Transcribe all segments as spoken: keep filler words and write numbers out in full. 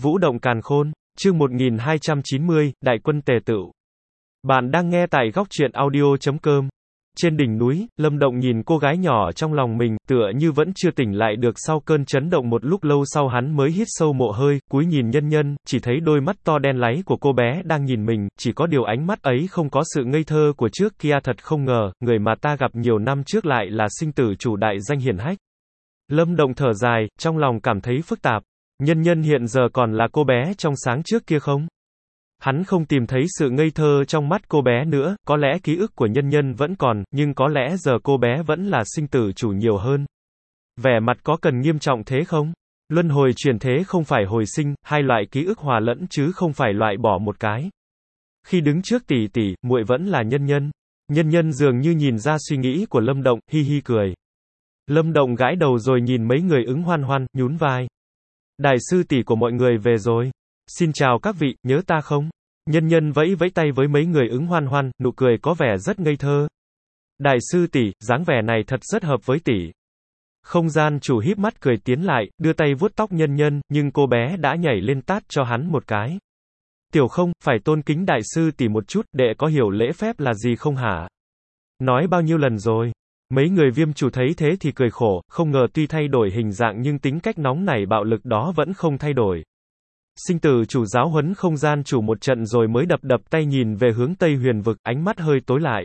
Vũ động càn khôn, chương một nghìn hai trăm chín mươi, Đại quân tề tựu. Bạn đang nghe tại góc truyện audio chấm com. Trên đỉnh núi, Lâm Động nhìn cô gái nhỏ trong lòng mình, tựa như vẫn chưa tỉnh lại được sau cơn chấn động một lúc lâu sau hắn mới hít sâu một hơi, cúi nhìn Nhân Nhân, chỉ thấy đôi mắt to đen láy của cô bé đang nhìn mình, chỉ có điều ánh mắt ấy không có sự ngây thơ của trước kia, thật không ngờ, người mà ta gặp nhiều năm trước lại là sinh tử chủ đại danh hiển hách. Lâm Động thở dài, trong lòng cảm thấy phức tạp. Nhân Nhân hiện giờ còn là cô bé trong sáng trước kia không? Hắn không tìm thấy sự ngây thơ trong mắt cô bé nữa, có lẽ ký ức của Nhân Nhân vẫn còn, nhưng có lẽ giờ cô bé vẫn là sinh tử chủ nhiều hơn. Vẻ mặt có cần nghiêm trọng thế không? Luân hồi chuyển thế không phải hồi sinh, hai loại ký ức hòa lẫn chứ không phải loại bỏ một cái. Khi đứng trước tỷ tỷ, muội vẫn là Nhân Nhân. Nhân Nhân dường như nhìn ra suy nghĩ của Lâm Động, hi hi cười. Lâm Động gãi đầu rồi nhìn mấy người Ứng Hoan Hoan, nhún vai. Đại sư tỷ của mọi người về rồi. Xin chào các vị, nhớ ta không? Nhân Nhân vẫy vẫy tay với mấy người Ứng Hoan Hoan, nụ cười có vẻ rất ngây thơ. Đại sư tỷ, dáng vẻ này thật rất hợp với tỷ. Không gian chủ híp mắt cười tiến lại, đưa tay vuốt tóc Nhân Nhân, nhưng cô bé đã nhảy lên tát cho hắn một cái. Tiểu Không, phải tôn kính đại sư tỷ một chút, đệ có hiểu lễ phép là gì không hả? Nói bao nhiêu lần rồi? Mấy người Viêm chủ thấy thế thì cười khổ, không ngờ tuy thay đổi hình dạng nhưng tính cách nóng nảy bạo lực đó vẫn không thay đổi. Sinh tử chủ giáo huấn không gian chủ một trận rồi mới đập đập tay nhìn về hướng Tây Huyền vực, ánh mắt hơi tối lại.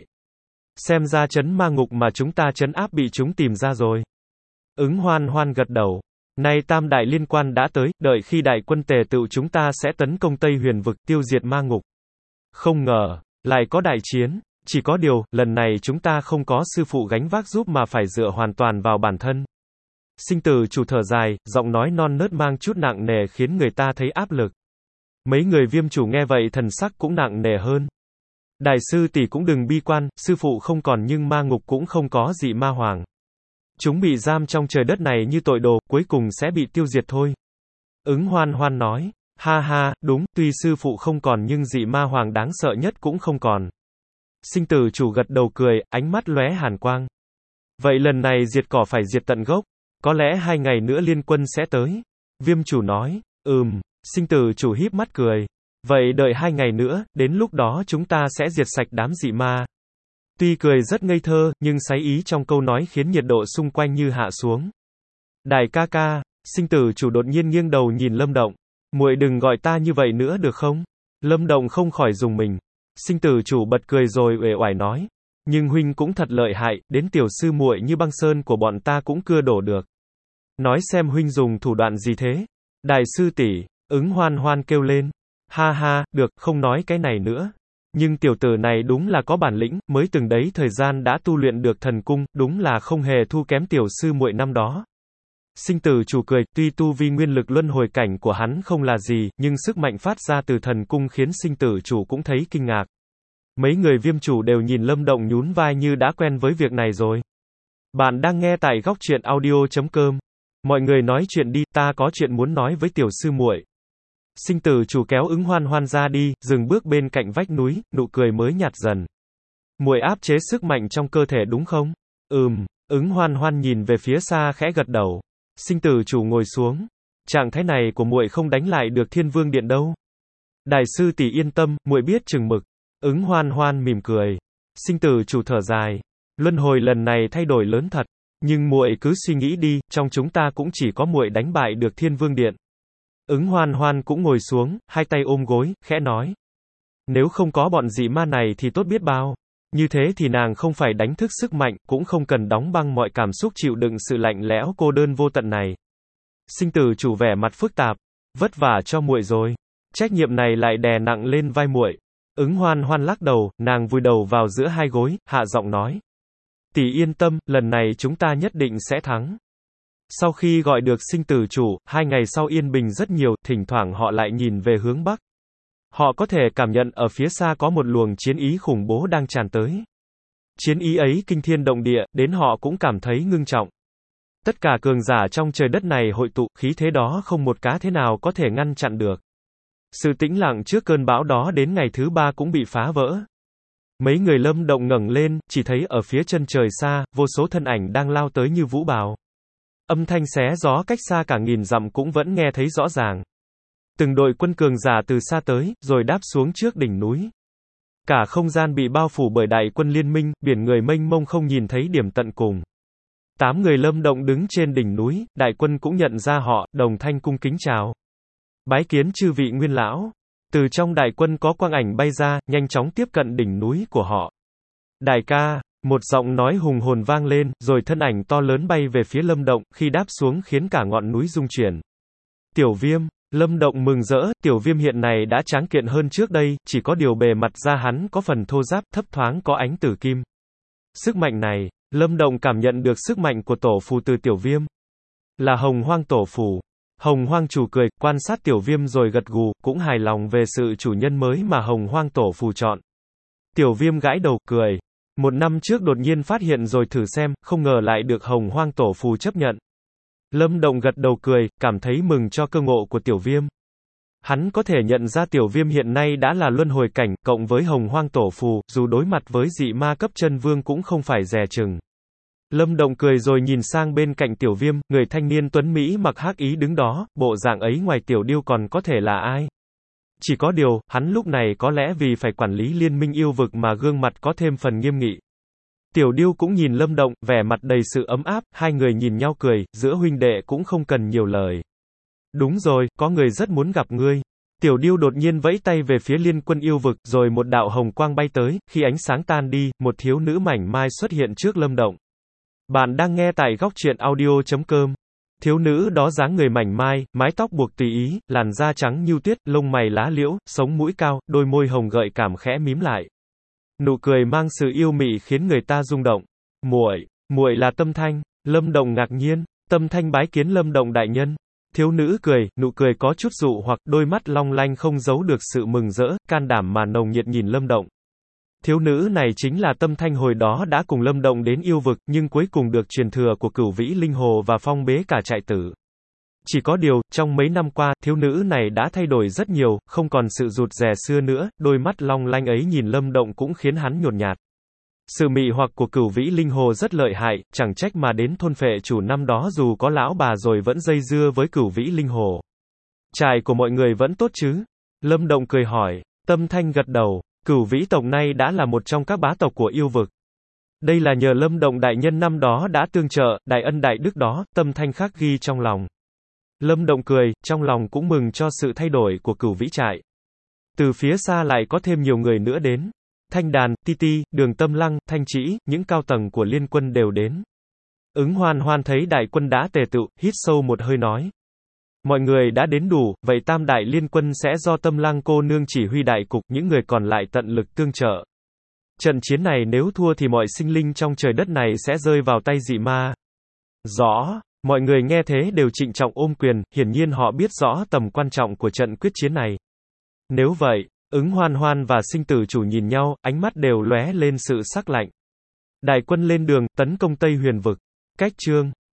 Xem ra trấn ma ngục mà chúng ta trấn áp bị chúng tìm ra rồi. Ứng Hoan Hoan gật đầu. Nay tam đại liên quan đã tới, đợi khi đại quân tề tựu chúng ta sẽ tấn công Tây Huyền vực, tiêu diệt ma ngục. Không ngờ, lại có đại chiến. Chỉ có điều, lần này chúng ta không có sư phụ gánh vác giúp mà phải dựa hoàn toàn vào bản thân. Sinh tử chủ thở dài, giọng nói non nớt mang chút nặng nề khiến người ta thấy áp lực. Mấy người Viêm chủ nghe vậy thần sắc cũng nặng nề hơn. Đại sư tỷ cũng đừng bi quan, sư phụ không còn nhưng ma ngục cũng không có dị ma hoàng. Chúng bị giam trong trời đất này như tội đồ, cuối cùng sẽ bị tiêu diệt thôi. Ứng Hoan Hoan nói, ha ha, đúng, tuy sư phụ không còn nhưng dị ma hoàng đáng sợ nhất cũng không còn. Sinh tử chủ gật đầu cười, ánh mắt lóe hàn quang. Vậy lần này diệt cỏ phải diệt tận gốc. Có lẽ hai ngày nữa liên quân sẽ tới. Viêm chủ nói, ừm, sinh tử chủ híp mắt cười. Vậy đợi hai ngày nữa, đến lúc đó chúng ta sẽ diệt sạch đám dị ma. Tuy cười rất ngây thơ, nhưng sáy ý trong câu nói khiến nhiệt độ xung quanh như hạ xuống. Đại ca ca, sinh tử chủ đột nhiên nghiêng đầu nhìn Lâm Động. Muội đừng gọi ta như vậy nữa được không? Lâm Động không khỏi rùng mình. Sinh tử chủ bật cười rồi uể oải nói. Nhưng huynh cũng thật lợi hại, đến tiểu sư muội như băng sơn của bọn ta cũng cưa đổ được. Nói xem huynh dùng thủ đoạn gì thế? Đại sư tỷ, Ứng Hoan Hoan kêu lên. Ha ha, được, không nói cái này nữa. Nhưng tiểu tử này đúng là có bản lĩnh, mới từng đấy thời gian đã tu luyện được thần cung, đúng là không hề thu kém tiểu sư muội năm đó. Sinh tử chủ cười, tuy tu vi nguyên lực luân hồi cảnh của hắn không là gì, nhưng sức mạnh phát ra từ thần cung khiến sinh tử chủ cũng thấy kinh ngạc. Mấy người Viêm chủ đều nhìn Lâm Động nhún vai như đã quen với việc này rồi. Bạn đang nghe tại góc truyện audio chấm com. Mọi người nói chuyện đi, ta có chuyện muốn nói với tiểu sư muội. Sinh tử chủ kéo Ứng Hoan Hoan ra đi, dừng bước bên cạnh vách núi, nụ cười mới nhạt dần. Muội áp chế sức mạnh trong cơ thể đúng không? Ừm, Ứng Hoan Hoan nhìn về phía xa khẽ gật đầu. Sinh tử chủ ngồi xuống. Trạng thái này của muội không đánh lại được Thiên Vương Điện đâu. Đại sư tỷ yên tâm, muội biết chừng mực. Ứng Hoan Hoan mỉm cười. Sinh tử chủ thở dài. Luân hồi lần này thay đổi lớn thật. Nhưng muội cứ suy nghĩ đi, trong chúng ta cũng chỉ có muội đánh bại được Thiên Vương Điện. Ứng Hoan Hoan cũng ngồi xuống, hai tay ôm gối, khẽ nói. Nếu không có bọn dị ma này thì tốt biết bao. Như thế thì nàng không phải đánh thức sức mạnh, cũng không cần đóng băng mọi cảm xúc chịu đựng sự lạnh lẽo cô đơn vô tận này. Sinh tử chủ vẻ mặt phức tạp. Vất vả cho muội rồi. Trách nhiệm này lại đè nặng lên vai muội. Ứng Hoan Hoan lắc đầu, nàng vùi đầu vào giữa hai gối, hạ giọng nói. Tỷ yên tâm, lần này chúng ta nhất định sẽ thắng. Sau khi gọi được sinh tử chủ, hai ngày sau yên bình rất nhiều, thỉnh thoảng họ lại nhìn về hướng Bắc. Họ có thể cảm nhận ở phía xa có một luồng chiến ý khủng bố đang tràn tới. Chiến ý ấy kinh thiên động địa, đến họ cũng cảm thấy ngưng trọng. Tất cả cường giả trong trời đất này hội tụ, khí thế đó không một cá thế nào có thể ngăn chặn được. Sự tĩnh lặng trước cơn bão đó đến ngày thứ ba cũng bị phá vỡ. Mấy người Lâm Động ngẩng lên, chỉ thấy ở phía chân trời xa, vô số thân ảnh đang lao tới như vũ bão. Âm thanh xé gió cách xa cả nghìn dặm cũng vẫn nghe thấy rõ ràng. Từng đội quân cường giả từ xa tới, rồi đáp xuống trước đỉnh núi. Cả không gian bị bao phủ bởi đại quân liên minh, biển người mênh mông không nhìn thấy điểm tận cùng. Tám người Lâm Động đứng trên đỉnh núi, đại quân cũng nhận ra họ, đồng thanh cung kính chào. Bái kiến chư vị nguyên lão. Từ trong đại quân có quang ảnh bay ra, nhanh chóng tiếp cận đỉnh núi của họ. Đại ca, một giọng nói hùng hồn vang lên, rồi thân ảnh to lớn bay về phía Lâm Động, khi đáp xuống khiến cả ngọn núi rung chuyển. Tiểu Viêm, Lâm Động mừng rỡ, Tiểu Viêm hiện này đã tráng kiện hơn trước đây, chỉ có điều bề mặt da hắn có phần thô ráp, thấp thoáng có ánh tử kim. Sức mạnh này, Lâm Động cảm nhận được sức mạnh của tổ phù từ Tiểu Viêm. Là Hồng Hoang tổ phù. Hồng Hoang chủ cười, quan sát Tiểu Viêm rồi gật gù, cũng hài lòng về sự chủ nhân mới mà Hồng Hoang tổ phù chọn. Tiểu Viêm gãi đầu, cười. Một năm trước đột nhiên phát hiện rồi thử xem, không ngờ lại được Hồng Hoang tổ phù chấp nhận. Lâm Động gật đầu cười, cảm thấy mừng cho cơ ngộ của Tiểu Viêm. Hắn có thể nhận ra Tiểu Viêm hiện nay đã là luân hồi cảnh, cộng với Hồng Hoang tổ phù, dù đối mặt với dị ma cấp chân vương cũng không phải dè chừng. Lâm Động cười rồi nhìn sang bên cạnh Tiểu Viêm, người thanh niên tuấn Mỹ mặc hắc ý đứng đó, bộ dạng ấy ngoài Tiểu Điêu còn có thể là ai? Chỉ có điều, hắn lúc này có lẽ vì phải quản lý liên minh yêu vực mà gương mặt có thêm phần nghiêm nghị. Tiểu Điêu cũng nhìn Lâm Động, vẻ mặt đầy sự ấm áp, hai người nhìn nhau cười, giữa huynh đệ cũng không cần nhiều lời. Đúng rồi, có người rất muốn gặp ngươi. Tiểu Điêu đột nhiên vẫy tay về phía liên quân yêu vực, rồi một đạo hồng quang bay tới, khi ánh sáng tan đi, một thiếu nữ mảnh mai xuất hiện trước Lâm Động. Bạn đang nghe tại góc truyện audio chấm com. Thiếu nữ đó dáng người mảnh mai, mái tóc buộc tùy ý, làn da trắng như tuyết, lông mày lá liễu, sống mũi cao, đôi môi hồng gợi cảm khẽ mím lại. Nụ cười mang sự yêu mị khiến người ta rung động. Muội, muội là Tâm Thanh. Lâm Động ngạc nhiên. Tâm Thanh bái kiến Lâm Động đại nhân. Thiếu nữ cười, nụ cười có chút dụ hoặc, đôi mắt long lanh không giấu được sự mừng rỡ, can đảm mà nồng nhiệt nhìn Lâm Động. Thiếu nữ này chính là Tâm Thanh hồi đó đã cùng Lâm Động đến yêu vực, nhưng cuối cùng được truyền thừa của Cửu Vĩ Linh Hồ và phong bế cả trại tử. Chỉ có điều, trong mấy năm qua, thiếu nữ này đã thay đổi rất nhiều, không còn sự rụt rè xưa nữa, đôi mắt long lanh ấy nhìn Lâm Động cũng khiến hắn nhột nhạt. Sự mị hoặc của Cửu Vĩ Linh Hồ rất lợi hại, chẳng trách mà đến thôn phệ chủ năm đó dù có lão bà rồi vẫn dây dưa với Cửu Vĩ Linh Hồ. Trại của mọi người vẫn tốt chứ? Lâm Động cười hỏi. Tâm Thanh gật đầu. Cửu Vĩ tộc nay đã là một trong các bá tộc của yêu vực. Đây là nhờ Lâm Động đại nhân năm đó đã tương trợ, đại ân đại đức đó, Tâm Thanh khắc ghi trong lòng. Lâm Động cười, trong lòng cũng mừng cho sự thay đổi của Cửu Vĩ trại. Từ phía xa lại có thêm nhiều người nữa đến. Thanh Đàn, Ti Ti, Đường Tâm Lăng, Thanh Trĩ, những cao tầng của liên quân đều đến. Ứng Hoan Hoan thấy đại quân đã tề tựu, hít sâu một hơi nói. Mọi người đã đến đủ, vậy tam đại liên quân sẽ do Tâm Lăng cô nương chỉ huy đại cục, những người còn lại tận lực tương trợ. Trận chiến này nếu thua thì mọi sinh linh trong trời đất này sẽ rơi vào tay dị ma. Rõ, mọi người nghe thế đều trịnh trọng ôm quyền, hiển nhiên họ biết rõ tầm quan trọng của trận quyết chiến này. Nếu vậy, Ứng Hoan Hoan và Sinh Tử Chủ nhìn nhau, ánh mắt đều lóe lên sự sắc lạnh. Đại quân lên đường, tấn công Tây Huyền vực. Cách chương